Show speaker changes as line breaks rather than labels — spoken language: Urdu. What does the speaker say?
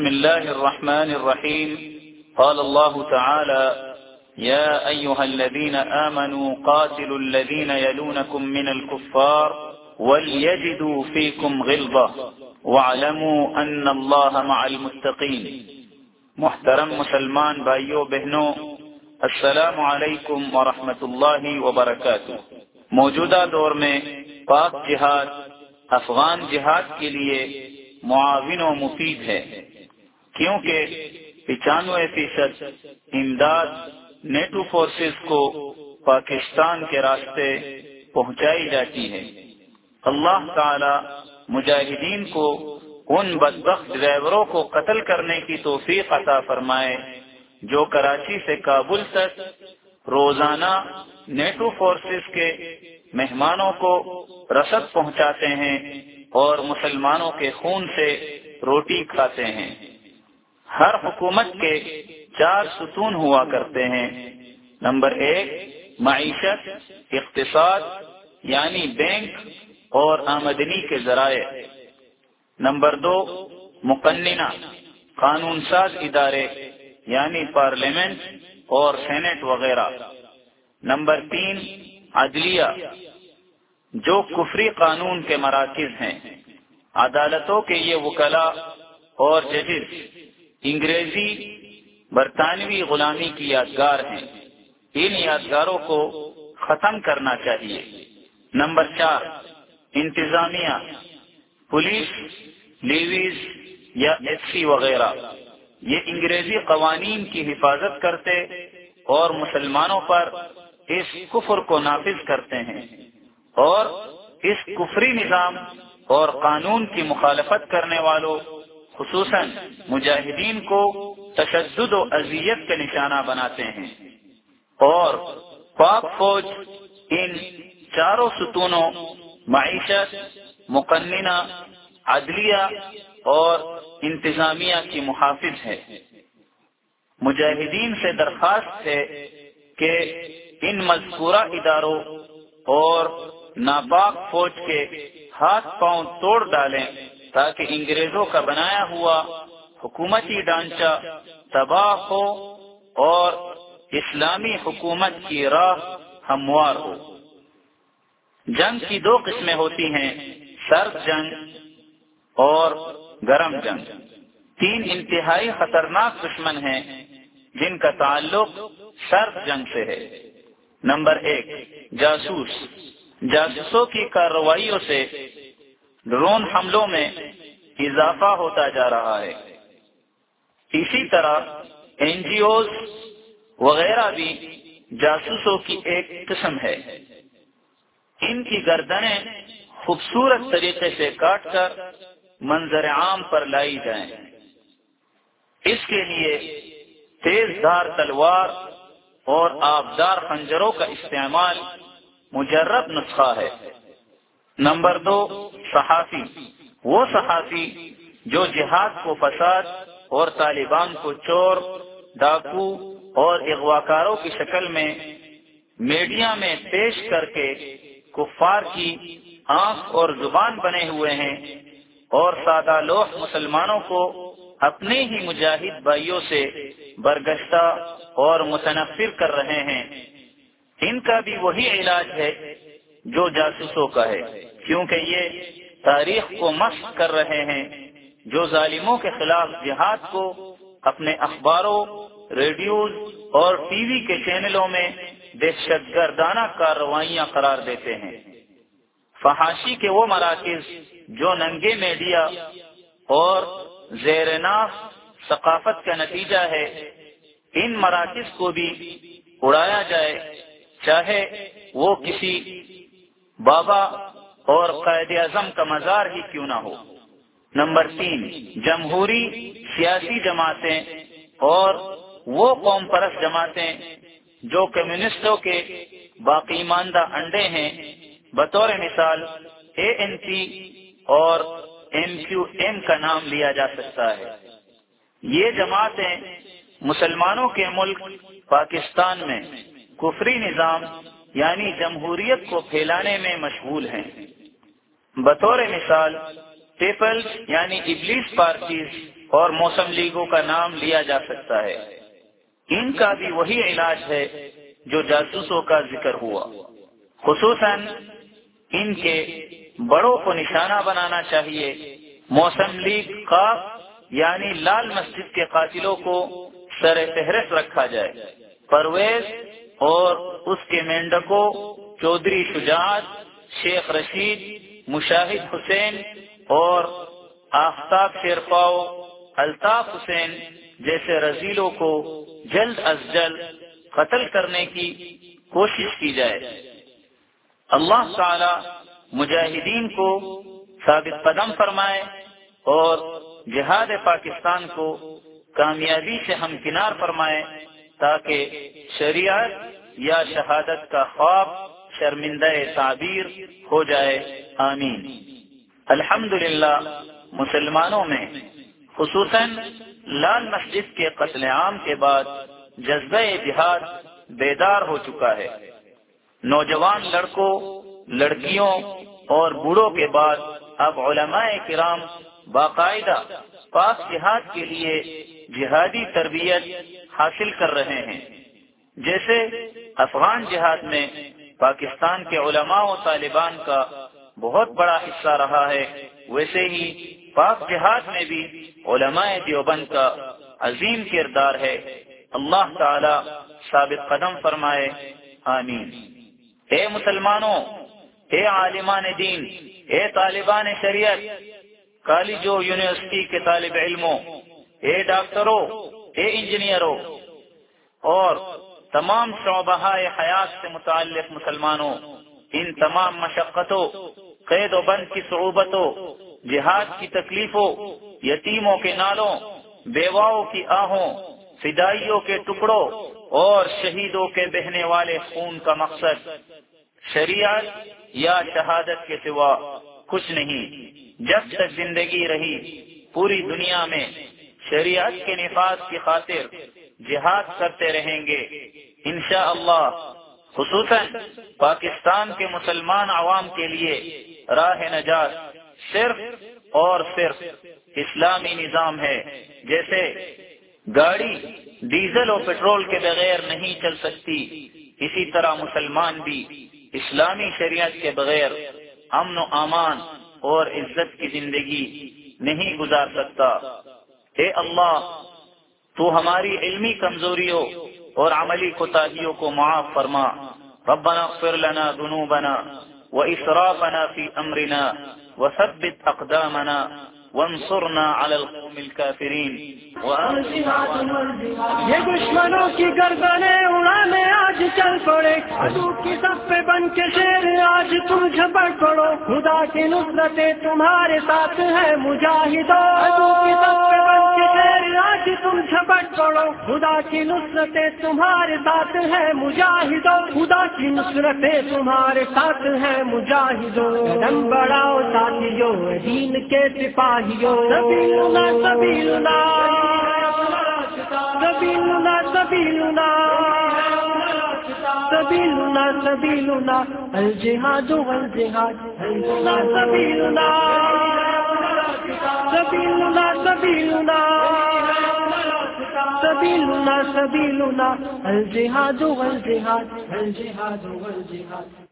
بسم الله الرحمن الرحيم. قال الله تعالى: يا أيها الذين آمنوا قاتلوا الذين يلونكم من الكفار وليجدوا فيكم غلظة واعلموا أن الله مع المتقين. محترم مسلمان بھائیوں بہنوں، السلام علیکم ورحمۃ اللہ وبرکاتہ۔ موجودہ دور میں پاک جہاد افغان جہاد کے لیے معاون و مفید ہے، کیونکہ 95% امداد نیٹو فورسز کو پاکستان کے راستے پہنچائی جاتی ہے۔ اللہ تعالی مجاہدین کو ان بدبخت ڈرائیوروں کو قتل کرنے کی توفیق عطا فرمائے جو کراچی سے کابل تک روزانہ نیٹو فورسز کے مہمانوں کو رسد پہنچاتے ہیں اور مسلمانوں کے خون سے روٹی کھاتے ہیں۔ ہر حکومت کے 4 ستون ہوا کرتے ہیں۔ نمبر 1 معیشت، اقتصاد یعنی بینک اور آمدنی کے ذرائع۔ نمبر 2 مقننہ، قانون ساز ادارے یعنی پارلیمنٹ اور سینٹ وغیرہ۔ نمبر 3 عدلیہ، جو کفری قانون کے مراکز ہیں۔ عدالتوں کے یہ وکلاء اور ججز انگریزی برطانوی غلامی کی یادگار ہیں، ان یادگاروں کو ختم کرنا چاہیے۔ نمبر 4 انتظامیہ، پولیس، لیویز یا ایس سی وغیرہ، یہ انگریزی قوانین کی حفاظت کرتے اور مسلمانوں پر اس کفر کو نافذ کرتے ہیں، اور اس کفری نظام اور قانون کی مخالفت کرنے والوں خصوصاً مجاہدین کو تشدد و اذیت کا نشانہ بناتے ہیں۔ اور پاک فوج ان 4 ستونوں معیشت، مقننہ، عدلیہ اور انتظامیہ کی محافظ ہے۔ مجاہدین سے درخواست ہے کہ ان مذکورہ اداروں اور ناپاک فوج کے ہاتھ پاؤں توڑ ڈالیں تاکہ انگریزوں کا بنایا ہوا حکومتی ڈھانچہ تباہ ہو اور اسلامی حکومت کی راہ ہموار ہو۔ جنگ کی 2 قسمیں ہوتی ہیں، سرد جنگ اور گرم جنگ۔ 3 انتہائی خطرناک دشمن ہیں جن کا تعلق سرد جنگ سے ہے۔ نمبر 1 جاسوس، جاسوسوں کی کارروائیوں سے ڈرون حملوں میں اضافہ ہوتا جا رہا ہے۔ اسی طرح این جی اوز وغیرہ بھی جاسوسوں کی ایک قسم ہے۔ ان کی گردنیں خوبصورت طریقے سے کاٹ کر منظر عام پر لائی جائیں۔ اس کے لیے تیز دھار تلوار اور آبدار خنجروں کا استعمال مجرب نسخہ ہے۔ نمبر 2 صحافی، وہ صحافی جو جہاد کو فساد اور طالبان کو چور، ڈاکو اور اغواکاروں کی شکل میں میڈیا میں پیش کر کے کفار کی آنکھ اور زبان بنے ہوئے ہیں اور سادہ لوح مسلمانوں کو اپنے ہی مجاہد بھائیوں سے برگشتہ اور متنفر کر رہے ہیں۔ ان کا بھی وہی علاج ہے جو جاسوسوں کا ہے، کیونکہ یہ تاریخ کو مسخ کر رہے ہیں جو ظالموں کے خلاف جہاد کو اپنے اخباروں، ریڈیوز اور ٹی وی کے چینلوں میں دہشت گردانہ کارروائیاں قرار دیتے ہیں۔ فحاشی کے وہ مراکز جو ننگے میڈیا اور زیر ناف ثقافت کا نتیجہ ہے، ان مراکز کو بھی اڑایا جائے، چاہے وہ کسی بابا اور قائد اعظم کا مزار ہی کیوں نہ ہو۔ نمبر 3 جمہوری سیاسی جماعتیں اور وہ قوم پرست جماعتیں جو کمیونسٹوں کے باقی ماندہ انڈے ہیں، بطور مثال اے این پی اور ایم کیو ایم کا نام لیا جا سکتا ہے۔ یہ جماعتیں مسلمانوں کے ملک پاکستان میں کفری نظام یعنی جمہوریت کو پھیلانے میں مشغول ہیں۔ بطور مثال پیپلز یعنی ابلیس پارٹیز اور موسم لیگوں کا نام لیا جا سکتا ہے۔ ان کا بھی وہی علاج ہے جو جاسوسوں کا ذکر ہوا۔ خصوصاً ان کے بڑوں کو نشانہ بنانا چاہیے۔ موسم لیگ قاف یعنی لال مسجد کے قاتلوں کو سر فہرست رکھا جائے۔ پرویز اور اس کے مینڈکوں چودھری شجاعت، شیخ رشید، مشاہد حسین اور آفتاب شیرپاؤ، الطاف حسین جیسے رذیلوں کو جلد از جلد قتل کرنے کی کوشش کی جائے۔ اللہ تعالی مجاہدین کو ثابت قدم فرمائے اور جہاد پاکستان کو کامیابی سے ہمکنار فرمائے تاکہ شریعت یا شہادت کا خواب شرمندہ تعبیر ہو جائے۔ آمین۔ الحمدللہ مسلمانوں میں خصوصاً لال مسجد کے قتل عام کے بعد جذبہ جہاد بیدار ہو چکا ہے۔ نوجوان لڑکوں، لڑکیوں اور بوڑھوں کے بعد اب علماء کرام باقاعدہ پاک جہاد کے لیے جہادی تربیت حاصل کر رہے ہیں۔ جیسے افغان جہاد میں پاکستان کے علماء و طالبان کا بہت بڑا حصہ رہا ہے، ویسے ہی پاک جہاد میں بھی علماء دیوبند کا عظیم کردار ہے۔ اللہ تعالی ثابت قدم فرمائے۔ آمین۔ اے مسلمانوں، اے عالمان دین، اے طالبان شریعت، کالجوں یونیورسٹی کے طالب علموں، اے ڈاکٹروں، اے انجینئروں اور تمام شعبہ حیات سے متعلق مسلمانوں، ان تمام مشقتوں، قید و بند کی صعوبتوں، جہاد کی تکلیفوں، یتیموں کے نالوں، بیواؤں کی آہوں، فدائیوں کے ٹکڑوں اور شہیدوں کے بہنے والے خون کا مقصد شریعت یا شہادت کے سوا کچھ نہیں۔ جب تک زندگی رہی پوری دنیا میں شریعت کے نفاذ کی خاطر جہاد کرتے رہیں گے انشاءاللہ۔ خصوصاً پاکستان کے مسلمان عوام کے لیے راہ نجات صرف اور صرف اسلامی نظام ہے۔ جیسے گاڑی ڈیزل اور پیٹرول کے بغیر نہیں چل سکتی، اسی طرح مسلمان بھی اسلامی شریعت کے بغیر امن و امان اور عزت کی زندگی نہیں گزار سکتا۔ اے اللہ، تو ہماری علمی کمزوریوں اور عملی کوتاہیوں کو معاف فرما۔ ربنا اغفر لنا ذنوبنا وإسرافنا في أمرنا وثبت أقدامنا وانصرنا على القوم الكافرين۔
یہ دشمنوں کی گردنیں اڑانے آج چل پڑے، عدو کی سب پہ بن کے شیر آج تم جھپٹ پڑو، خدا کی نصرتیں تمہارے ساتھ ہے مجاہدوں، عدو کی سب پہ بن کے شیر آج تم جھپٹ پڑو، خدا کی نصرتیں تمہارے ساتھ ہے مجاہدوں، خدا کی نصرتیں تمہارے ساتھ ہے مجاہدوں، قدم بڑھاؤ ساتھیوں دین کے سپاہیوں، سبیلنا سبیلنا سبیلنا سبیلنا سبیلنا سبیلنا الجہاد والجہاد، سبیلنا سبیلنا سبیلنا سبیلنا سبیلنا الجہاد والجہاد، الجہاد والجہاد۔